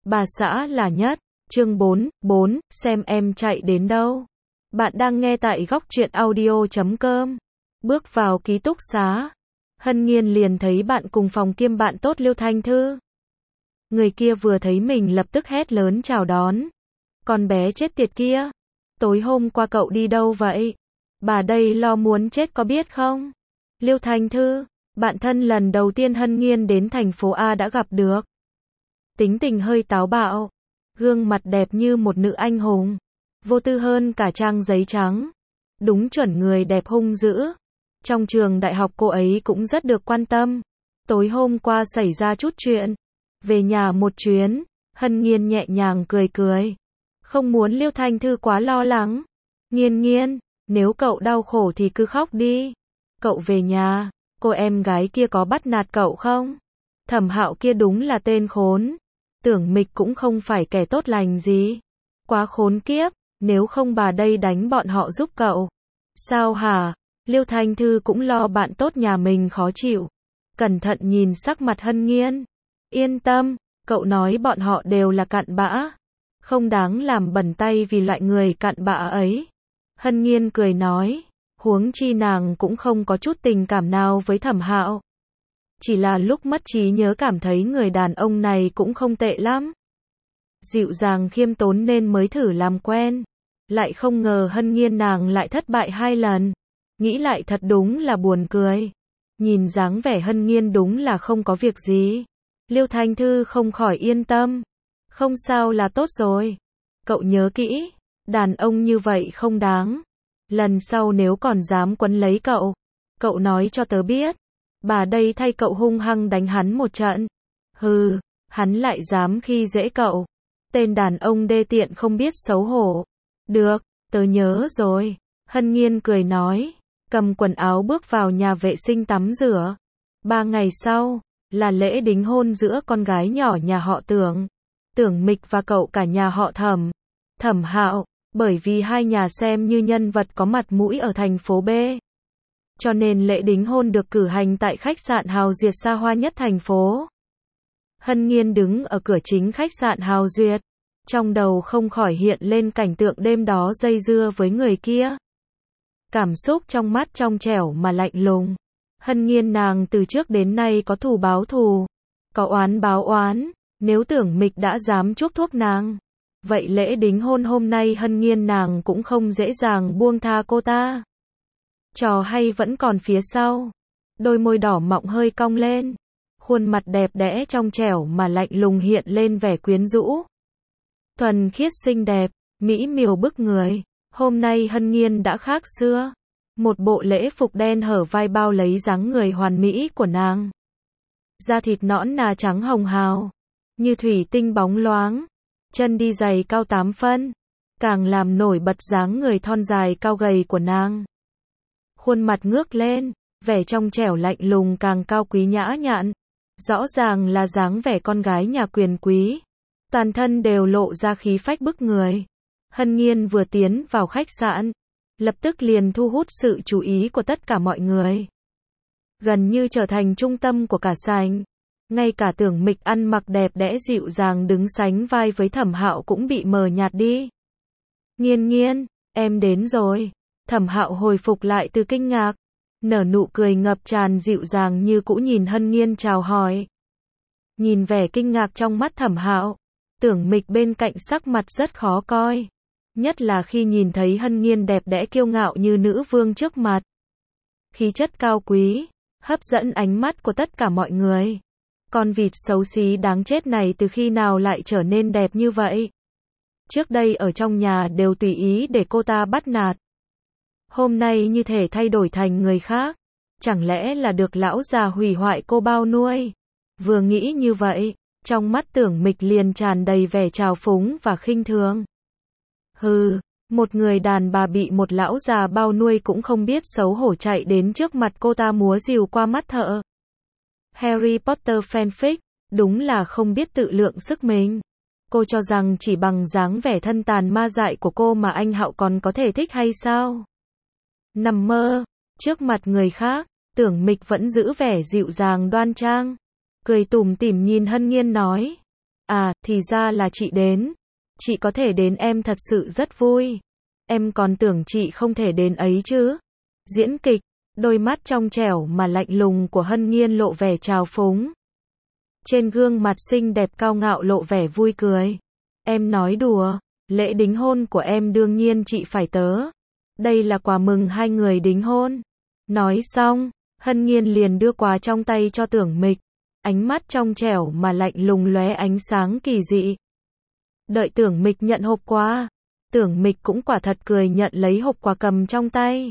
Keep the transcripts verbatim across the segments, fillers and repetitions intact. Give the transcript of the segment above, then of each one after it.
bà xã là nhất. Chương bốn, bốn, xem em chạy đến đâu. Bạn đang nghe tại góc truyện audio chấm com. Bước vào ký túc xá, Hân Nhiên liền thấy bạn cùng phòng kiêm bạn tốt Liêu Thanh Thư. Người kia vừa thấy mình lập tức hét lớn chào đón. Con bé chết tiệt kia, tối hôm qua cậu đi đâu vậy? Bà đây lo muốn chết có biết không? Liêu Thanh Thư, bạn thân lần đầu tiên Hân Nhiên đến thành phố A đã gặp được. Tính tình hơi táo bạo, gương mặt đẹp như một nữ anh hùng, vô tư hơn cả trang giấy trắng. Đúng chuẩn người đẹp hung dữ. Trong trường đại học cô ấy cũng rất được quan tâm. Tối hôm qua xảy ra chút chuyện, về nhà một chuyến, Hân Nhiên nhẹ nhàng cười cười. Không muốn Liêu Thanh Thư quá lo lắng. Nhiên Nhiên, nếu cậu đau khổ thì cứ khóc đi. Cậu về nhà, cô em gái kia có bắt nạt cậu không? Thẩm Hạo kia đúng là tên khốn. Tưởng Mịch cũng không phải kẻ tốt lành gì. Quá khốn kiếp, nếu không bà đây đánh bọn họ giúp cậu. Sao hả? Liêu Thanh Thư cũng lo bạn tốt nhà mình khó chịu. Cẩn thận nhìn sắc mặt Hân Nhiên. Yên tâm, cậu nói bọn họ đều là cặn bã. Không đáng làm bẩn tay vì loại người cặn bã ấy. Hân Nhiên cười nói, huống chi nàng cũng không có chút tình cảm nào với Thẩm Hạo. Chỉ là lúc mất trí nhớ cảm thấy người đàn ông này cũng không tệ lắm. Dịu dàng khiêm tốn nên mới thử làm quen. Lại không ngờ Hân Nhiên nàng lại thất bại hai lần. Nghĩ lại thật đúng là buồn cười. Nhìn dáng vẻ Hân Nhiên đúng là không có việc gì. Liêu Thanh Thư không khỏi yên tâm. Không sao là tốt rồi. Cậu nhớ kỹ, đàn ông như vậy không đáng. Lần sau nếu còn dám quấn lấy cậu, cậu nói cho tớ biết. Bà đây thay cậu hung hăng đánh hắn một trận. Hừ, hắn lại dám khi dễ cậu. Tên đàn ông đê tiện không biết xấu hổ. Được, tớ nhớ rồi. Hân Nhiên cười nói, cầm quần áo bước vào nhà vệ sinh tắm rửa. Ba ngày sau, là lễ đính hôn giữa con gái nhỏ nhà họ Tưởng. Tưởng Mịch và cậu cả nhà họ Thẩm. Thẩm Hạo, bởi vì hai nhà xem như nhân vật có mặt mũi ở thành phố B. Cho nên lễ đính hôn được cử hành tại khách sạn Hào Duyệt xa hoa nhất thành phố. Hân Nhiên đứng ở cửa chính khách sạn Hào Duyệt. Trong đầu không khỏi hiện lên cảnh tượng đêm đó dây dưa với người kia. Cảm xúc trong mắt trong trẻo mà lạnh lùng. Hân Nhiên nàng từ trước đến nay có thù báo thù, có oán báo oán. Nếu Tưởng Mịch đã dám chuốc thuốc nàng, vậy lễ đính hôn hôm nay Hân Nhiên nàng cũng không dễ dàng buông tha cô ta. Trò hay vẫn còn phía sau. Đôi môi đỏ mọng hơi cong lên. Khuôn mặt đẹp đẽ trong trẻo mà lạnh lùng hiện lên vẻ quyến rũ. Thuần khiết xinh đẹp, mỹ miều bức người. Hôm nay Hân Nhiên đã khác xưa. Một bộ lễ phục đen hở vai bao lấy dáng người hoàn mỹ của nàng. Da thịt nõn nà trắng hồng hào, như thủy tinh bóng loáng. Chân đi giày cao tám phân, càng làm nổi bật dáng người thon dài cao gầy của nàng. Khuôn mặt ngước lên, vẻ trong trẻo lạnh lùng càng cao quý nhã nhặn. Rõ ràng là dáng vẻ con gái nhà quyền quý. Toàn thân đều lộ ra khí phách bức người. Hân Nhiên vừa tiến vào khách sạn, lập tức liền thu hút sự chú ý của tất cả mọi người. Gần như trở thành trung tâm của cả sảnh. Ngay cả Tưởng Mịch ăn mặc đẹp đẽ dịu dàng đứng sánh vai với Thẩm Hạo cũng bị mờ nhạt đi. Nhiên Nhiên, em đến rồi. Thẩm Hạo hồi phục lại từ kinh ngạc, nở nụ cười ngập tràn dịu dàng như cũ nhìn Hân Nhiên chào hỏi. Nhìn vẻ kinh ngạc trong mắt Thẩm Hạo, Tưởng Mịch bên cạnh sắc mặt rất khó coi. Nhất là khi nhìn thấy Hân Nhiên đẹp đẽ kiêu ngạo như nữ vương trước mặt. Khí chất cao quý, hấp dẫn ánh mắt của tất cả mọi người. Con vịt xấu xí đáng chết này từ khi nào lại trở nên đẹp như vậy? Trước đây ở trong nhà đều tùy ý để cô ta bắt nạt. Hôm nay như thể thay đổi thành người khác. Chẳng lẽ là được lão già hủy hoại cô bao nuôi? Vừa nghĩ như vậy, trong mắt Tưởng Mịch liền tràn đầy vẻ trào phúng và khinh thường. Hừ, một người đàn bà bị một lão già bao nuôi cũng không biết xấu hổ chạy đến trước mặt cô ta múa rìu qua mắt thợ. Harry Potter fanfic, đúng là không biết tự lượng sức mình. Cô cho rằng chỉ bằng dáng vẻ thân tàn ma dại của cô mà anh Hạo còn có thể thích hay sao? Nằm mơ, trước mặt người khác, Tưởng Mịch vẫn giữ vẻ dịu dàng đoan trang. Cười tủm tỉm nhìn Hân Nhiên nói. À, thì ra là chị đến. Chị có thể đến em thật sự rất vui. Em còn tưởng chị không thể đến ấy chứ. Diễn kịch, đôi mắt trong trẻo mà lạnh lùng của Hân Nhiên lộ vẻ trào phúng. Trên gương mặt xinh đẹp cao ngạo lộ vẻ vui cười. Em nói đùa, lễ đính hôn của em đương nhiên chị phải tớ. Đây là quà mừng hai người đính hôn. Nói xong, Hân Nhiên liền đưa quà trong tay cho Tưởng Mịch. Ánh mắt trong trẻo mà lạnh lùng lóe ánh sáng kỳ dị. Đợi Tưởng Mịch nhận hộp quà, Tưởng Mịch cũng quả thật cười nhận lấy hộp quà cầm trong tay.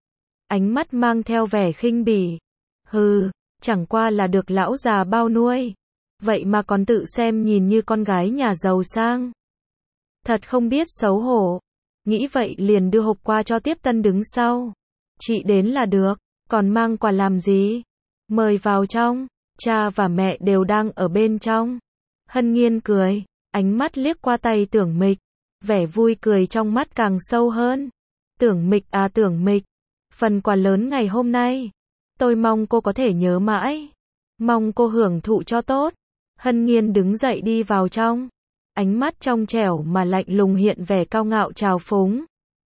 Ánh mắt mang theo vẻ khinh bỉ. Hừ, chẳng qua là được lão già bao nuôi. Vậy mà còn tự xem nhìn như con gái nhà giàu sang. Thật không biết xấu hổ. Nghĩ vậy liền đưa hộp qua cho Tiếp Tân đứng sau. Chị đến là được, còn mang quà làm gì? Mời vào trong, cha và mẹ đều đang ở bên trong. Hân Nhiên cười, ánh mắt liếc qua tay Tưởng Mịch. Vẻ vui cười trong mắt càng sâu hơn. Tưởng Mịch à Tưởng Mịch, phần quà lớn ngày hôm nay, tôi mong cô có thể nhớ mãi. Mong cô hưởng thụ cho tốt. Hân Nhiên đứng dậy đi vào trong. Ánh mắt trong trẻo mà lạnh lùng hiện vẻ cao ngạo trào phúng.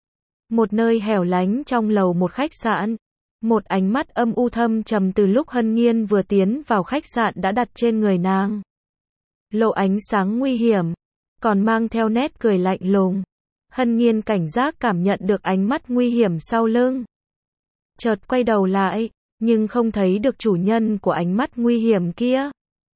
Một nơi hẻo lánh trong lầu một khách sạn. Một ánh mắt âm u thâm trầm từ lúc Hân Nhiên vừa tiến vào khách sạn đã đặt trên người nàng. Lộ ánh sáng nguy hiểm, còn mang theo nét cười lạnh lùng. Hân Nhiên cảnh giác cảm nhận được ánh mắt nguy hiểm sau lưng. Chợt quay đầu lại, nhưng không thấy được chủ nhân của ánh mắt nguy hiểm kia.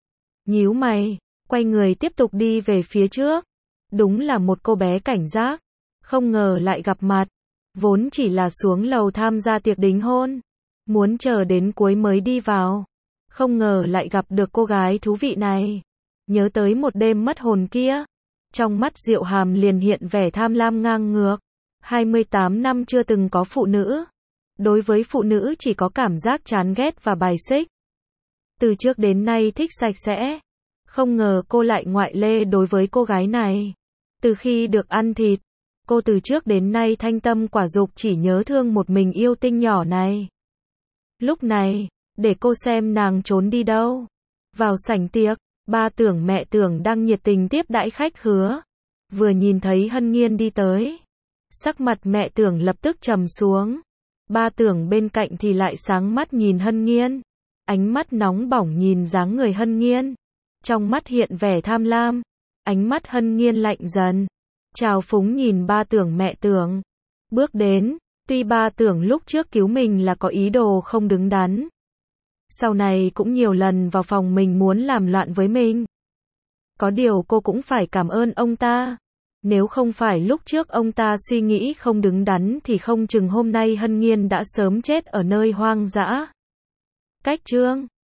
Nhíu mày, quay người tiếp tục đi về phía trước. Đúng là một cô bé cảnh giác. Không ngờ lại gặp mặt. Vốn chỉ là xuống lầu tham gia tiệc đính hôn. Muốn chờ đến cuối mới đi vào. Không ngờ lại gặp được cô gái thú vị này. Nhớ tới một đêm mất hồn kia. Trong mắt Diệu Hàm liền hiện vẻ tham lam ngang ngược. hai mươi tám năm chưa từng có phụ nữ. Đối với phụ nữ chỉ có cảm giác chán ghét và bài xích. Từ trước đến nay thích sạch sẽ. Không ngờ cô lại ngoại lệ đối với cô gái này. Từ khi được ăn thịt, cô từ trước đến nay thanh tâm quả dục chỉ nhớ thương một mình yêu tinh nhỏ này. Lúc này, để cô xem nàng trốn đi đâu. Vào sảnh tiệc, ba Tưởng mẹ Tưởng đang nhiệt tình tiếp đãi khách khứa. Vừa nhìn thấy Hân Nhiên đi tới, sắc mặt mẹ Tưởng lập tức trầm xuống. Ba Tưởng bên cạnh thì lại sáng mắt nhìn Hân Nhiên. Ánh mắt nóng bỏng nhìn dáng người Hân Nhiên. Trong mắt hiện vẻ tham lam. Ánh mắt Hân Nhiên lạnh dần. Trào phúng nhìn ba Tưởng mẹ Tưởng. Bước đến, tuy ba Tưởng lúc trước cứu mình là có ý đồ không đứng đắn. Sau này cũng nhiều lần vào phòng mình muốn làm loạn với mình. Có điều cô cũng phải cảm ơn ông ta. Nếu không phải lúc trước ông ta suy nghĩ không đứng đắn thì không chừng hôm nay Hân Nhiên đã sớm chết ở nơi hoang dã. Cách chương